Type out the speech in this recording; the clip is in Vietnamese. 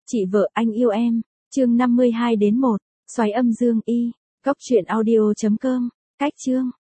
Chị vợ anh yêu em, chương 52 đến 1, xoáy âm dương y, góc truyện audio.com, cách chương.